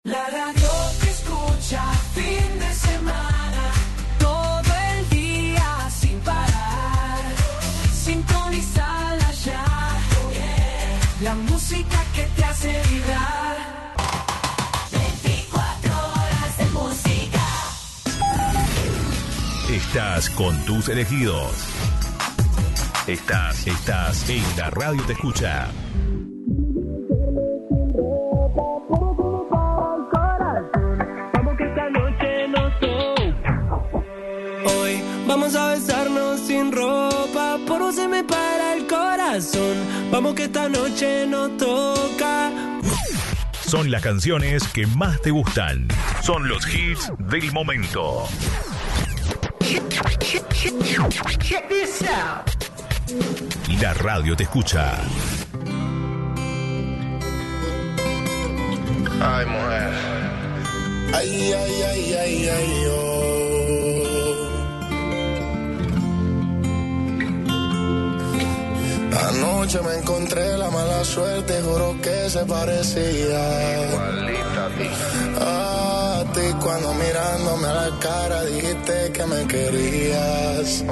La radio que escucha fin de semana, todo el día sin parar. Sintonizala ya, la música que te hace vibrar. 24 horas de música. Estás con tus elegidos. Estás en La Radio Te Escucha. Vamos a besarnos sin ropa, por vos se me para el corazón. Vamos que esta noche nos toca. Son las canciones que más te gustan. Son los hits del momento. Check this out. La Radio Te Escucha. Ay, mujer. Ay, ay, ay, ay, ay, oh. Anoche me encontré la mala suerte, juro que se parecía igualita a ti. Cuando mirándome a la cara dijiste que me querías.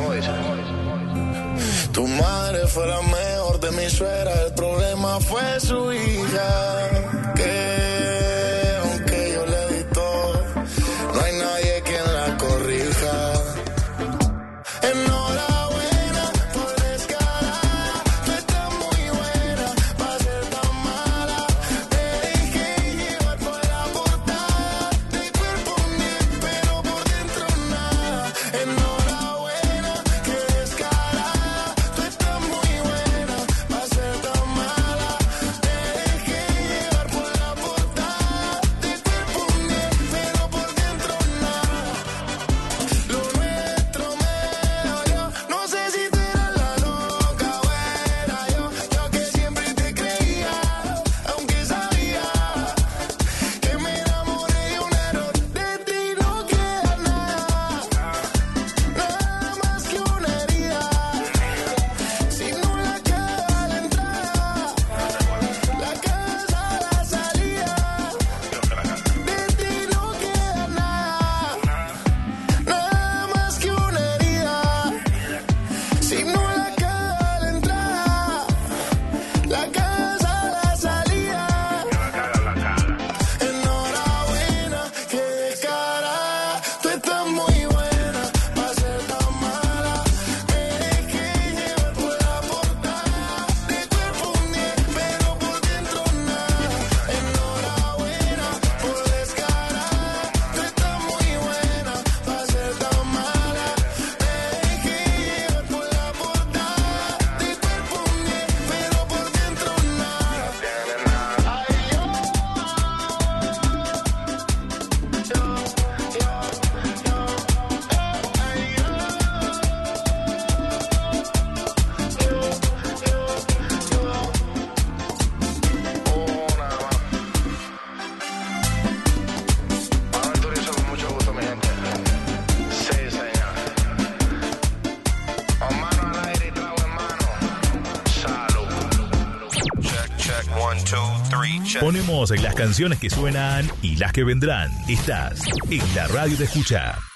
Tu madre fue la mejor de mi suegra, el problema fue su hija, que aunque yo le di todo, no hay nadie quien la corrija. Enhorabuena por descarada, tú estás muy buena para ser tan mala. Te dejé llevar por la portada, de cuerpo bien, pero por dentro nada. Enhorabuena, que descarada, tú estás muy buena para ser tan mala. Te dejé llevar por la portada, de cuerpo bien, pero por dentro nada. Lo nuestro me dolió, no sé si tú eras la loca o era yo que siempre te creía, aunque sabía que me enamoré de un error. De ti no queda nada, nada más que una herida. Si no la queda la entrada, la casa la salida. De ti no queda nada, nada más que una herida. Si no la queda la entrada, la casa la salida. Enhorabuena, que descarada, tú estás muy buena para ser tan mala. Me dejé llevar por la portada, de cuerpo un 10, pero por dentro nada. Enhorabuena por descarada, tú estás muy buena para ser tan mala. Me dejé llevar por la portada, de cuerpo un 10, pero por dentro nada. Ay, Aventurizo con mucho gusto, mi gente. Sí, señor. Con mano al aire y trago en mano. Salud. Check, check, 1, 2, 3, check. Ponemos las canciones que suenan y las que vendrán. Estás en La Radio Te Escucha.